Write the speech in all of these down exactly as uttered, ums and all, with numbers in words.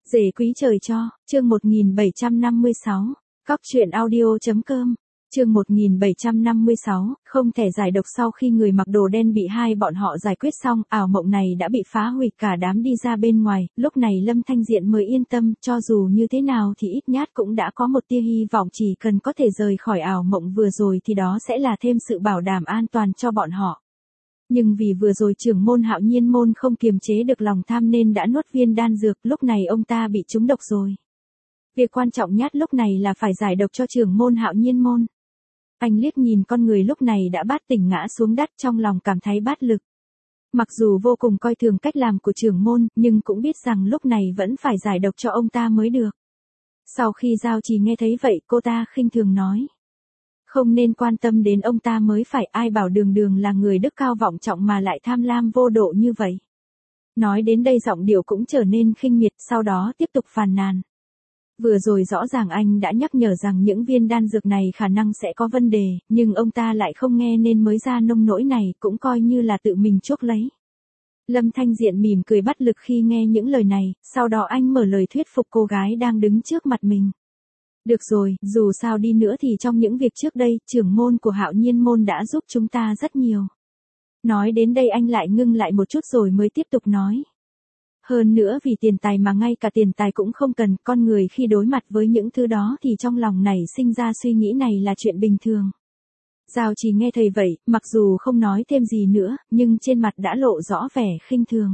Rể quý trời cho, chương một nghìn bảy trăm năm mươi sáu, cóc truyện audio.com, chương một nghìn bảy trăm năm mươi sáu, không thể giải độc. Sau khi người mặc đồ đen bị hai bọn họ giải quyết xong, ảo mộng này đã bị phá hủy, cả đám đi ra bên ngoài, lúc này Lâm Thanh Diện mới yên tâm, cho dù như thế nào thì ít nhát cũng đã có một tia hy vọng, chỉ cần có thể rời khỏi ảo mộng vừa rồi thì đó sẽ là thêm sự bảo đảm an toàn cho bọn họ. Nhưng vì vừa rồi trưởng môn Hạo Nhiên môn không kiềm chế được lòng tham nên đã nuốt viên đan dược, lúc này ông ta bị trúng độc rồi. Việc quan trọng nhất lúc này là phải giải độc cho trưởng môn Hạo Nhiên môn. Anh liếc nhìn con người lúc này đã bát tỉnh ngã xuống đất, trong lòng cảm thấy bát lực. Mặc dù vô cùng coi thường cách làm của trưởng môn, nhưng cũng biết rằng lúc này vẫn phải giải độc cho ông ta mới được. Sau khi Giao Trì nghe thấy vậy, cô ta khinh thường nói. Không nên quan tâm đến ông ta mới phải, ai bảo Đường Đường là người đức cao vọng trọng mà lại tham lam vô độ như vậy. Nói đến đây giọng điệu cũng trở nên khinh miệt, sau đó tiếp tục phàn nàn. Vừa rồi rõ ràng anh đã nhắc nhở rằng những viên đan dược này khả năng sẽ có vấn đề, nhưng ông ta lại không nghe nên mới ra nông nỗi này, cũng coi như là tự mình chuốc lấy. Lâm Thanh Diện mỉm cười bắt lực khi nghe những lời này, sau đó anh mở lời thuyết phục cô gái đang đứng trước mặt mình. Được rồi, dù sao đi nữa thì trong những việc trước đây, trưởng môn của Hạo Nhiên môn đã giúp chúng ta rất nhiều. Nói đến đây anh lại ngưng lại một chút rồi mới tiếp tục nói. Hơn nữa vì tiền tài mà ngay cả tiền tài cũng không cần, con người khi đối mặt với những thứ đó thì trong lòng nảy sinh ra suy nghĩ này là chuyện bình thường. Giao Trì nghe thầy vậy, mặc dù không nói thêm gì nữa, nhưng trên mặt đã lộ rõ vẻ khinh thường.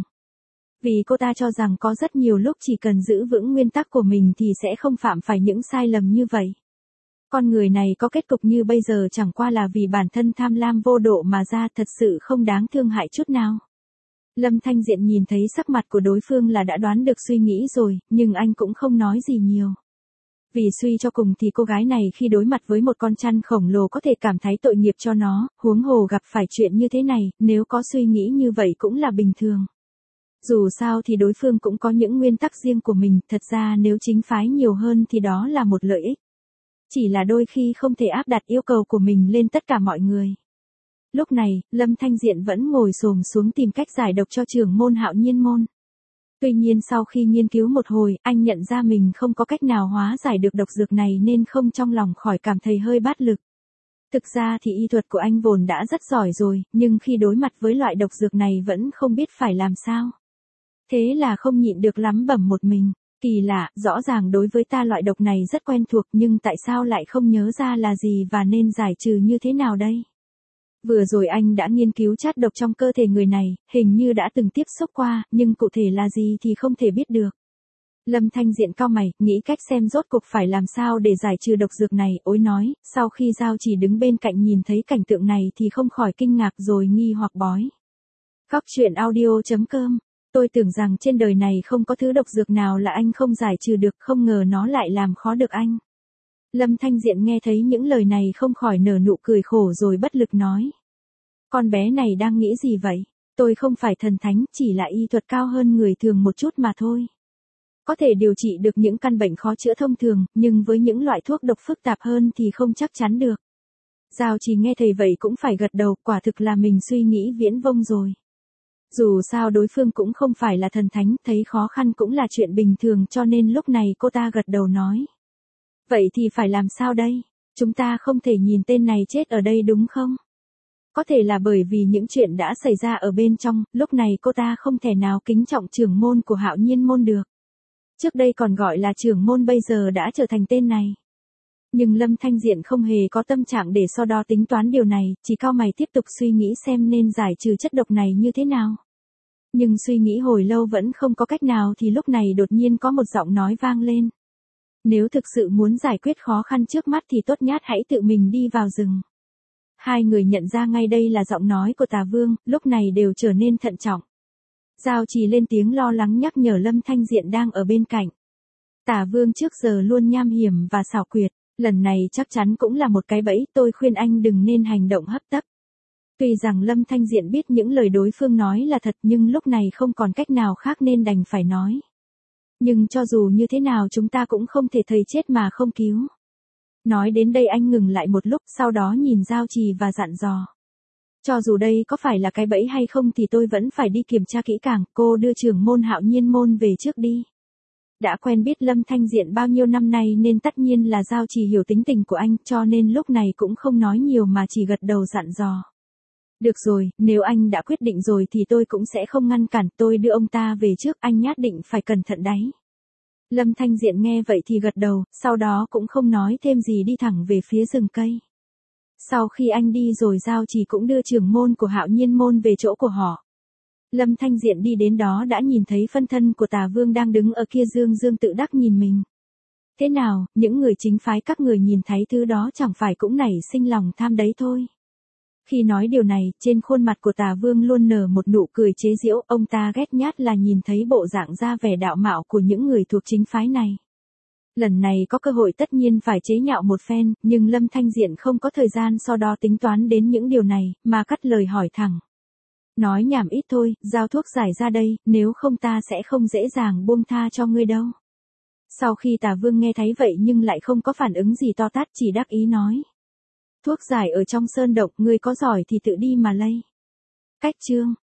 Vì cô ta cho rằng có rất nhiều lúc chỉ cần giữ vững nguyên tắc của mình thì sẽ không phạm phải những sai lầm như vậy. Con người này có kết cục như bây giờ chẳng qua là vì bản thân tham lam vô độ mà ra, thật sự không đáng thương hại chút nào. Lâm Thanh Diện nhìn thấy sắc mặt của đối phương là đã đoán được suy nghĩ rồi, nhưng anh cũng không nói gì nhiều. Vì suy cho cùng thì cô gái này khi đối mặt với một con chăn khổng lồ có thể cảm thấy tội nghiệp cho nó, huống hồ gặp phải chuyện như thế này, nếu có suy nghĩ như vậy cũng là bình thường. Dù sao thì đối phương cũng có những nguyên tắc riêng của mình, thật ra nếu chính phái nhiều hơn thì đó là một lợi ích. Chỉ là đôi khi không thể áp đặt yêu cầu của mình lên tất cả mọi người. Lúc này, Lâm Thanh Diện vẫn ngồi xổm xuống tìm cách giải độc cho trưởng môn Hạo Nhiên môn. Tuy nhiên sau khi nghiên cứu một hồi, anh nhận ra mình không có cách nào hóa giải được độc dược này nên không trong lòng khỏi cảm thấy hơi bát lực. Thực ra thì y thuật của anh vốn đã rất giỏi rồi, nhưng khi đối mặt với loại độc dược này vẫn không biết phải làm sao. Thế là không nhịn được lắm bẩm một mình. Kỳ lạ, rõ ràng đối với ta loại độc này rất quen thuộc nhưng tại sao lại không nhớ ra là gì và nên giải trừ như thế nào đây? Vừa rồi anh đã nghiên cứu chất độc trong cơ thể người này, hình như đã từng tiếp xúc qua, nhưng cụ thể là gì thì không thể biết được. Lâm Thanh Diện cau mày, nghĩ cách xem rốt cuộc phải làm sao để giải trừ độc dược này, ối nói, sau khi Giao Trì đứng bên cạnh nhìn thấy cảnh tượng này thì không khỏi kinh ngạc rồi nghi hoặc bói. Cóc truyện audio.com, tôi tưởng rằng trên đời này không có thứ độc dược nào là anh không giải trừ được, không ngờ nó lại làm khó được anh. Lâm Thanh Diện nghe thấy những lời này không khỏi nở nụ cười khổ rồi bất lực nói. Con bé này đang nghĩ gì vậy? Tôi không phải thần thánh, chỉ là y thuật cao hơn người thường một chút mà thôi. Có thể điều trị được những căn bệnh khó chữa thông thường, nhưng với những loại thuốc độc phức tạp hơn thì không chắc chắn được. Giao Trì nghe thầy vậy cũng phải gật đầu, quả thực là mình suy nghĩ viễn vông rồi. Dù sao đối phương cũng không phải là thần thánh, thấy khó khăn cũng là chuyện bình thường cho nên lúc này cô ta gật đầu nói. Vậy thì phải làm sao đây? Chúng ta không thể nhìn tên này chết ở đây đúng không? Có thể là bởi vì những chuyện đã xảy ra ở bên trong, lúc này cô ta không thể nào kính trọng trưởng môn của Hạo Nhiên môn được. Trước đây còn gọi là trưởng môn bây giờ đã trở thành tên này. Nhưng Lâm Thanh Diện không hề có tâm trạng để so đo tính toán điều này, chỉ cau mày tiếp tục suy nghĩ xem nên giải trừ chất độc này như thế nào. Nhưng suy nghĩ hồi lâu vẫn không có cách nào thì lúc này đột nhiên có một giọng nói vang lên. Nếu thực sự muốn giải quyết khó khăn trước mắt thì tốt nhất hãy tự mình đi vào rừng. Hai người nhận ra ngay đây là giọng nói của Tà Vương, lúc này đều trở nên thận trọng. Giao Trì lên tiếng lo lắng nhắc nhở Lâm Thanh Diện đang ở bên cạnh. Tà Vương trước giờ luôn nham hiểm và xảo quyệt, lần này chắc chắn cũng là một cái bẫy, tôi khuyên anh đừng nên hành động hấp tấp. Tuy rằng Lâm Thanh Diện biết những lời đối phương nói là thật nhưng lúc này không còn cách nào khác nên đành phải nói. Nhưng cho dù như thế nào chúng ta cũng không thể thầy chết mà không cứu. Nói đến đây anh ngừng lại một lúc, sau đó nhìn Giao Trì và dặn dò. Cho dù đây có phải là cái bẫy hay không thì tôi vẫn phải đi kiểm tra kỹ càng, cô đưa trưởng môn Hạo Nhiên môn về trước đi. Đã quen biết Lâm Thanh Diện bao nhiêu năm nay nên tất nhiên là Giao Trì hiểu tính tình của anh, cho nên lúc này cũng không nói nhiều mà chỉ gật đầu dặn dò. Được rồi, nếu anh đã quyết định rồi thì tôi cũng sẽ không ngăn cản, tôi đưa ông ta về trước, anh nhất định phải cẩn thận đấy. Lâm Thanh Diện nghe vậy thì gật đầu, sau đó cũng không nói thêm gì đi thẳng về phía rừng cây. Sau khi anh đi rồi Giao Trì cũng đưa trưởng môn của Hạo Nhiên môn về chỗ của họ. Lâm Thanh Diện đi đến đó đã nhìn thấy phân thân của Tà Vương đang đứng ở kia dương dương tự đắc nhìn mình. Thế nào, những người chính phái các người nhìn thấy thứ đó chẳng phải cũng nảy sinh lòng tham đấy thôi. Khi nói điều này, trên khuôn mặt của Tà Vương luôn nở một nụ cười chế giễu, ông ta ghét nhát là nhìn thấy bộ dạng ra vẻ đạo mạo của những người thuộc chính phái này. Lần này có cơ hội tất nhiên phải chế nhạo một phen, nhưng Lâm Thanh Diện không có thời gian sau đó tính toán đến những điều này, mà cắt lời hỏi thẳng. Nói nhảm ít thôi, giao thuốc giải ra đây, nếu không ta sẽ không dễ dàng buông tha cho ngươi đâu. Sau khi Tà Vương nghe thấy vậy nhưng lại không có phản ứng gì to tát, chỉ đắc ý nói. Thuốc giải ở trong sơn động, ngươi có giỏi thì tự đi mà lây. Cách chương